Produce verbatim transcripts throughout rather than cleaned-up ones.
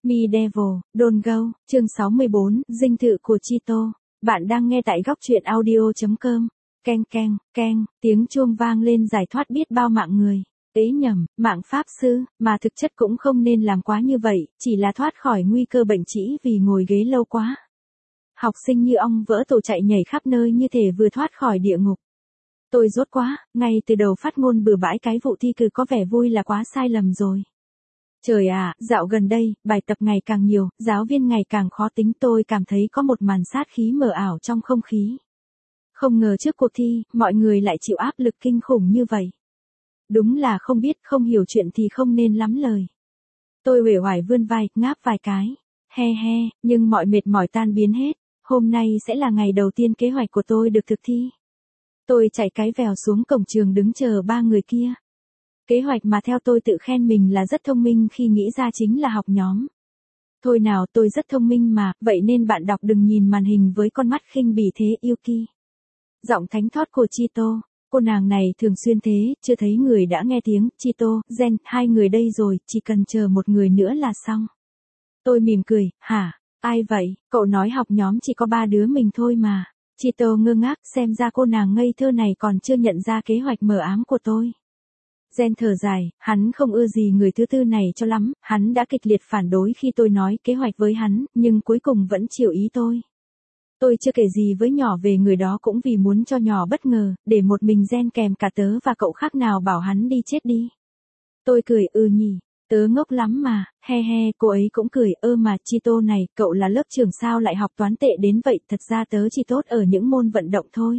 Medieval, Don't Go, chương sáu mươi bốn, dinh thự của Chito. Bạn đang nghe tại góc truyện audio chấm com. Keng keng, keng, tiếng chuông vang lên giải thoát biết bao mạng người. Ế nhầm, mạng pháp sư, mà thực chất cũng không nên làm quá như vậy, chỉ là thoát khỏi nguy cơ bệnh trĩ vì ngồi ghế lâu quá. Học sinh như ong vỡ tổ chạy nhảy khắp nơi như thể vừa thoát khỏi địa ngục. Tôi rốt quá, ngay từ đầu phát ngôn bừa bãi cái vụ thi cử có vẻ vui là quá sai lầm rồi. Trời ạ, à, dạo gần đây, bài tập ngày càng nhiều, giáo viên ngày càng khó tính, tôi cảm thấy có một màn sát khí mờ ảo trong không khí. Không ngờ trước cuộc thi, mọi người lại chịu áp lực kinh khủng như vậy. Đúng là không biết, không hiểu chuyện thì không nên lắm lời. Tôi uể oải vươn vai, ngáp vài cái. He he, nhưng mọi mệt mỏi tan biến hết. Hôm nay sẽ là ngày đầu tiên kế hoạch của tôi được thực thi. Tôi chạy cái vèo xuống cổng trường đứng chờ ba người kia. Kế hoạch mà theo tôi tự khen mình là rất thông minh khi nghĩ ra chính là học nhóm. Thôi nào, tôi rất thông minh mà, vậy nên bạn đọc đừng nhìn màn hình với con mắt khinh bỉ thế Yuki. Giọng thánh thót của Chito, cô nàng này thường xuyên thế, chưa thấy người đã nghe tiếng, Chito, Gen, hai người đây rồi, chỉ cần chờ một người nữa là xong. Tôi mỉm cười, hả, ai vậy, cậu nói học nhóm chỉ có ba đứa mình thôi mà. Chito ngơ ngác, xem ra cô nàng ngây thơ này còn chưa nhận ra kế hoạch mờ ám của tôi. Gen thở dài, hắn không ưa gì người thứ tư này cho lắm, hắn đã kịch liệt phản đối khi tôi nói kế hoạch với hắn, nhưng cuối cùng vẫn chịu ý tôi. Tôi chưa kể gì với nhỏ về người đó cũng vì muốn cho nhỏ bất ngờ, để một mình Gen kèm cả tớ và cậu khác nào bảo hắn đi chết đi. Tôi cười, ừ nhỉ, tớ ngốc lắm mà, he he, cô ấy cũng cười, ơ mà Chito này, cậu là lớp trưởng sao lại học toán tệ đến vậy, thật ra tớ chỉ tốt ở những môn vận động thôi.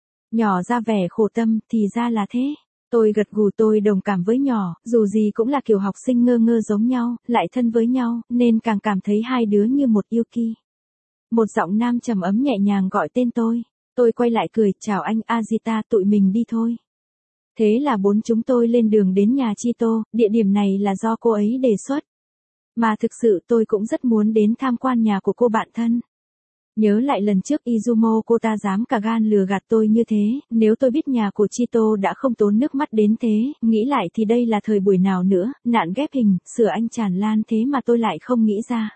Nhỏ ra vẻ khổ tâm, thì ra là thế. Tôi gật gù, tôi đồng cảm với nhỏ, dù gì cũng là kiểu học sinh ngơ ngơ giống nhau, lại thân với nhau, nên càng cảm thấy hai đứa như một Yuki. Một giọng nam trầm ấm nhẹ nhàng gọi tên tôi. Tôi quay lại cười, chào anh Azita, tụi mình đi thôi. Thế là bốn chúng tôi lên đường đến nhà Chito, địa điểm này là do cô ấy đề xuất. Mà thực sự tôi cũng rất muốn đến tham quan nhà của cô bạn thân. Nhớ lại lần trước Izumo cô ta dám cả gan lừa gạt tôi như thế, nếu tôi biết nhà của Chito đã không tốn nước mắt đến thế, nghĩ lại thì đây là thời buổi nào nữa, nạn ghép hình, sửa anh tràn lan thế mà tôi lại không nghĩ ra.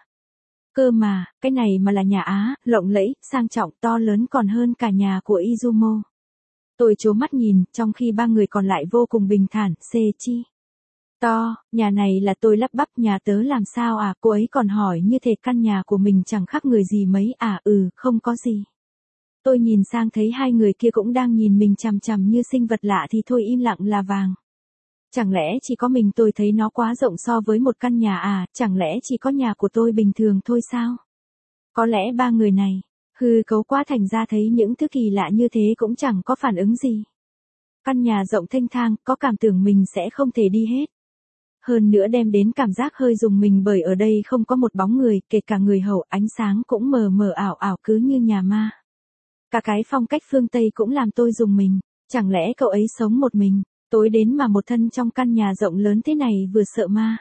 Cơ mà, cái này mà là nhà Á, lộng lẫy, sang trọng, to lớn còn hơn cả nhà của Izumo. Tôi trố mắt nhìn, trong khi ba người còn lại vô cùng bình thản, xê chi. To, nhà này là tôi lắp bắp, nhà tớ làm sao à, cô ấy còn hỏi như thể căn nhà của mình chẳng khác người gì mấy, à ừ, không có gì. Tôi nhìn sang thấy hai người kia cũng đang nhìn mình chằm chằm như sinh vật lạ thì thôi im lặng là vàng. Chẳng lẽ chỉ có mình tôi thấy nó quá rộng so với một căn nhà à, chẳng lẽ chỉ có nhà của tôi bình thường thôi sao? Có lẽ ba người này, hư cấu quá thành ra thấy những thứ kỳ lạ như thế cũng chẳng có phản ứng gì. Căn nhà rộng thênh thang, có cảm tưởng mình sẽ không thể đi hết. Hơn nữa đem đến cảm giác hơi rùng mình bởi ở đây không có một bóng người, kể cả người hầu, ánh sáng cũng mờ mờ ảo ảo cứ như nhà ma. Cả cái phong cách phương Tây cũng làm tôi rùng mình, chẳng lẽ cậu ấy sống một mình, tối đến mà một thân trong căn nhà rộng lớn thế này vừa sợ ma.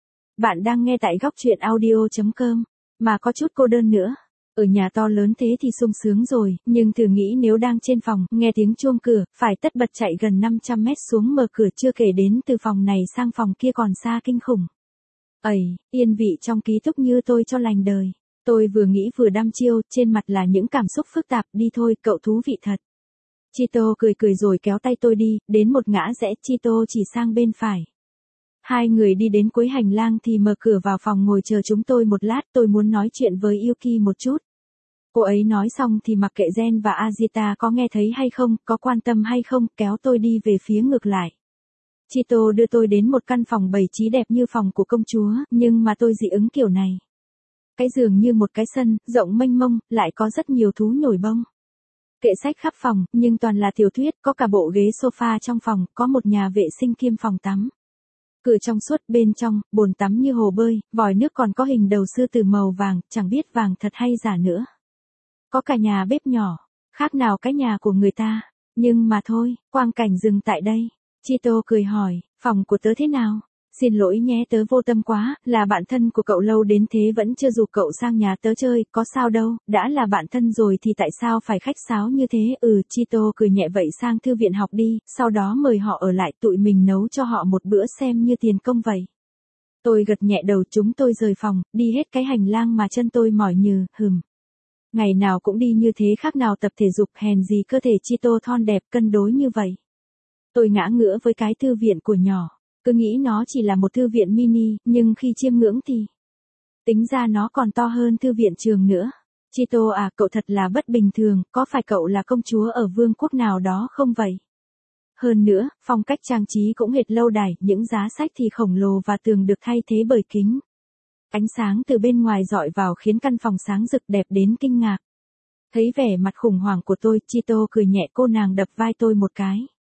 Bạn đang nghe tại góc truyện audio chấm com, mà có chút cô đơn nữa. Ở nhà to lớn thế thì sung sướng rồi, nhưng thử nghĩ nếu đang trên phòng, nghe tiếng chuông cửa, phải tất bật chạy gần năm trăm mét xuống mở cửa chưa kể đến từ phòng này sang phòng kia còn xa kinh khủng. Ây, yên vị trong ký túc như tôi cho lành đời. Tôi vừa nghĩ vừa đăm chiêu, trên mặt là những cảm xúc phức tạp, đi thôi, cậu thú vị thật. Chito cười cười rồi kéo tay tôi đi, đến một ngã rẽ, Chito chỉ sang bên phải. Hai người đi đến cuối hành lang thì mở cửa vào phòng ngồi chờ chúng tôi một lát, tôi muốn nói chuyện với Yuki một chút. Cô ấy nói xong thì mặc kệ Gen và Azita có nghe thấy hay không, có quan tâm hay không, kéo tôi đi về phía ngược lại. Chito đưa tôi đến một căn phòng bày trí đẹp như phòng của công chúa, nhưng mà tôi dị ứng kiểu này. Cái giường như một cái sân, rộng mênh mông, lại có rất nhiều thú nhồi bông. Kệ sách khắp phòng, nhưng toàn là tiểu thuyết, có cả bộ ghế sofa trong phòng, có một nhà vệ sinh kiêm phòng tắm. Cửa trong suốt, bên trong, bồn tắm như hồ bơi, vòi nước còn có hình đầu sư tử màu vàng, chẳng biết vàng thật hay giả nữa. Có cả nhà bếp nhỏ, khác nào cái nhà của người ta, nhưng mà thôi, quang cảnh dừng tại đây. Chito cười hỏi, phòng của tớ thế nào? Xin lỗi nhé, tớ vô tâm quá, là bạn thân của cậu lâu đến thế vẫn chưa rủ cậu sang nhà tớ chơi, có sao đâu, đã là bạn thân rồi thì tại sao phải khách sáo như thế, ừ, Chito cười nhẹ vậy sang thư viện học đi, sau đó mời họ ở lại tụi mình nấu cho họ một bữa xem như tiền công vậy. Tôi gật nhẹ đầu, chúng tôi rời phòng, đi hết cái hành lang mà chân tôi mỏi nhừ, hừm. Ngày nào cũng đi như thế khác nào tập thể dục, hèn gì cơ thể Chito thon đẹp cân đối như vậy. Tôi ngã ngửa với cái thư viện của nhỏ, cứ nghĩ nó chỉ là một thư viện mini, nhưng khi chiêm ngưỡng thì tính ra nó còn to hơn thư viện trường nữa. Chito à, cậu thật là bất bình thường, có phải cậu là công chúa ở vương quốc nào đó không vậy? Hơn nữa, phong cách trang trí cũng hệt lâu đài, những giá sách thì khổng lồ và tường được thay thế bởi kính. Ánh sáng từ bên ngoài dọi vào khiến căn phòng sáng rực đẹp đến kinh ngạc. Thấy vẻ mặt khủng hoảng của tôi, Chito cười nhẹ, cô nàng đập vai tôi một cái.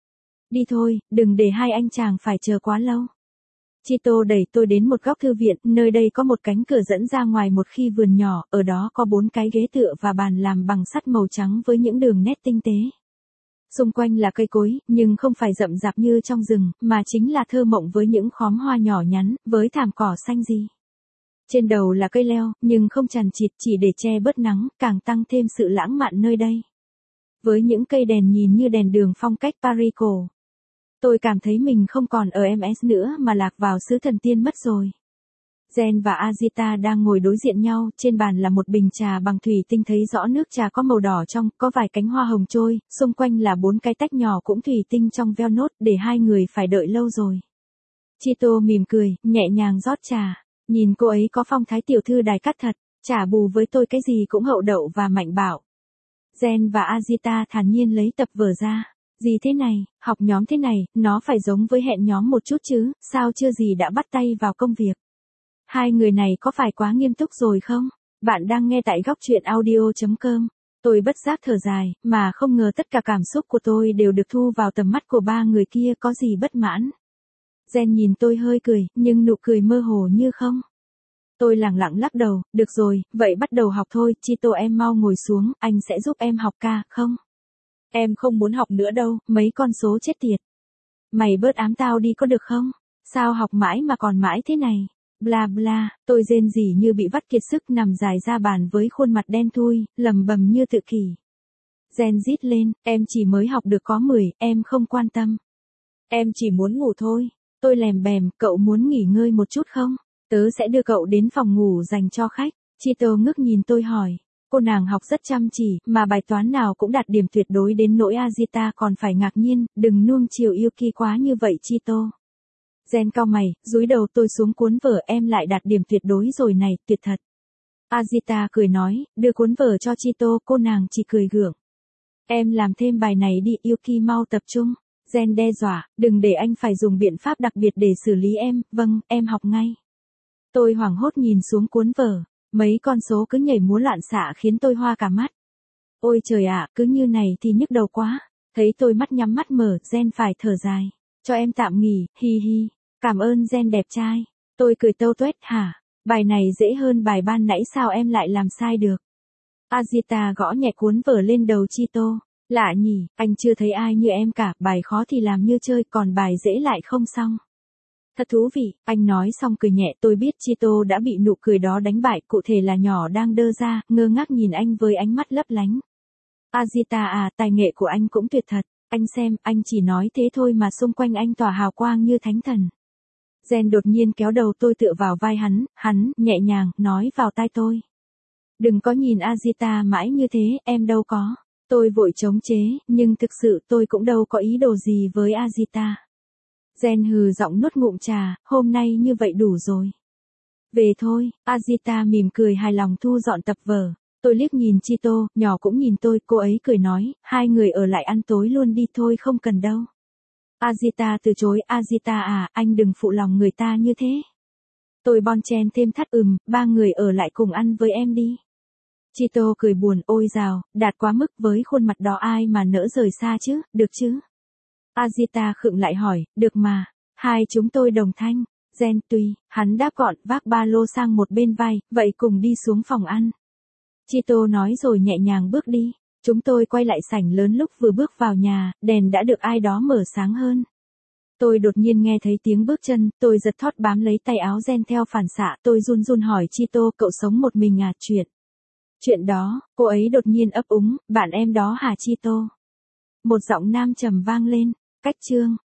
Đi thôi, đừng để hai anh chàng phải chờ quá lâu. Chito đẩy tôi đến một góc thư viện, nơi đây có một cánh cửa dẫn ra ngoài một khi vườn nhỏ, ở đó có bốn cái ghế tựa và bàn làm bằng sắt màu trắng với những đường nét tinh tế. Xung quanh là cây cối, nhưng không phải rậm rạp như trong rừng, mà chính là thơ mộng với những khóm hoa nhỏ nhắn, với thảm cỏ xanh gì. Trên đầu là cây leo, nhưng không chằng chịt, chỉ để che bớt nắng, càng tăng thêm sự lãng mạn nơi đây. Với những cây đèn nhìn như đèn đường phong cách Paris cổ. Tôi cảm thấy mình không còn ở em ét nữa mà lạc vào xứ thần tiên mất rồi. Jen và Azita đang ngồi đối diện nhau, trên bàn là một bình trà bằng thủy tinh, thấy rõ nước trà có màu đỏ trong, có vài cánh hoa hồng trôi, xung quanh là bốn cái tách nhỏ cũng thủy tinh trong veo nốt, để hai người phải đợi lâu rồi. Chito mỉm cười, nhẹ nhàng rót trà, nhìn cô ấy có phong thái tiểu thư đài cát thật, trả bù với tôi cái gì cũng hậu đậu và mạnh bạo. Jen và Azita thản nhiên lấy tập vở ra. Gì thế này, học nhóm thế này, nó phải giống với hẹn nhóm một chút chứ, sao chưa gì đã bắt tay vào công việc. Hai người này có phải quá nghiêm túc rồi không? Bạn đang nghe tại góc truyện audio chấm com. Tôi bất giác thở dài, mà không ngờ tất cả cảm xúc của tôi đều được thu vào tầm mắt của ba người kia, có gì bất mãn. Jen nhìn tôi hơi cười, nhưng nụ cười mơ hồ như không. Tôi lẳng lặng lắc đầu, được rồi, vậy bắt đầu học thôi, Chito em mau ngồi xuống, anh sẽ giúp em học ca, không? Em không muốn học nữa đâu, mấy con số chết tiệt. Mày bớt ám tao đi có được không? Sao học mãi mà còn mãi thế này? Bla bla, tôi rên rỉ như bị vắt kiệt sức, nằm dài ra bàn với khuôn mặt đen thui, lầm bầm như tự kỷ. Jen rít lên, em chỉ mới học được có mười, em không quan tâm. Em chỉ muốn ngủ thôi. Tôi lèm bèm, cậu muốn nghỉ ngơi một chút không? Tớ sẽ đưa cậu đến phòng ngủ dành cho khách. Chito ngước nhìn tôi hỏi. Cô nàng học rất chăm chỉ, mà bài toán nào cũng đạt điểm tuyệt đối đến nỗi Azita còn phải ngạc nhiên, đừng nuông chiều Yuki quá như vậy Chito. Jen cau mày, dúi đầu tôi xuống cuốn vở, em lại đạt điểm tuyệt đối rồi này, tuyệt thật. Azita cười nói, đưa cuốn vở cho Chito, cô nàng chỉ cười gượng. Em làm thêm bài này đi, Yuki mau tập trung. Jen đe dọa, đừng để anh phải dùng biện pháp đặc biệt để xử lý em, vâng, em học ngay. Tôi hoảng hốt nhìn xuống cuốn vở. Mấy con số cứ nhảy múa loạn xạ khiến tôi hoa cả mắt. Ôi trời ạ, cứ như này thì nhức đầu quá. Thấy tôi mắt nhắm mắt mở, Jen phải thở dài. Cho em tạm nghỉ, hi hi. Cảm ơn Jen đẹp trai. Tôi cười tâu tuét, hả? Bài này dễ hơn bài ban nãy, sao em lại làm sai được? Azita gõ nhẹ cuốn vở lên đầu Chito. Lạ nhỉ, anh chưa thấy ai như em cả, bài khó thì làm như chơi, còn bài dễ lại không xong. Thật thú vị, anh nói xong cười nhẹ, tôi biết Chito đã bị nụ cười đó đánh bại, cụ thể là nhỏ đang đơ ra, ngơ ngác nhìn anh với ánh mắt lấp lánh. Azita à, tài nghệ của anh cũng tuyệt thật, anh xem, anh chỉ nói thế thôi mà xung quanh anh tỏa hào quang như thánh thần. Jen đột nhiên kéo đầu tôi tựa vào vai hắn, hắn, nhẹ nhàng, nói vào tai tôi. Đừng có nhìn Azita mãi như thế, em đâu có. Tôi vội chống chế, nhưng thực sự tôi cũng đâu có ý đồ gì với Azita. Jen hừ giọng nuốt ngụm trà, hôm nay như vậy đủ rồi. Về thôi, Azita mỉm cười hài lòng thu dọn tập vở. Tôi liếc nhìn Chito, nhỏ cũng nhìn tôi, cô ấy cười nói, hai người ở lại ăn tối luôn đi thôi, không cần đâu. Azita từ chối, Azita à, anh đừng phụ lòng người ta như thế. Tôi bon chen thêm thắt ừm, ba người ở lại cùng ăn với em đi. Chito cười buồn, ôi dào, đạt quá mức, với khuôn mặt đó ai mà nỡ rời xa chứ, được chứ? Azita khựng lại hỏi, được mà. Hai chúng tôi đồng thanh. Jen tùy, hắn đáp gọn, vác ba lô sang một bên vai, vậy cùng đi xuống phòng ăn. Chito nói rồi nhẹ nhàng bước đi. Chúng tôi quay lại sảnh lớn, lúc vừa bước vào nhà, đèn đã được ai đó mở sáng hơn. Tôi đột nhiên nghe thấy tiếng bước chân, tôi giật thót bám lấy tay áo Jen theo phản xạ, tôi run run hỏi Chito, cậu sống một mình à? Chuyện. Chuyện đó, cô ấy đột nhiên ấp úng, bạn em đó hả Chito? Một giọng nam trầm vang lên, cách chương.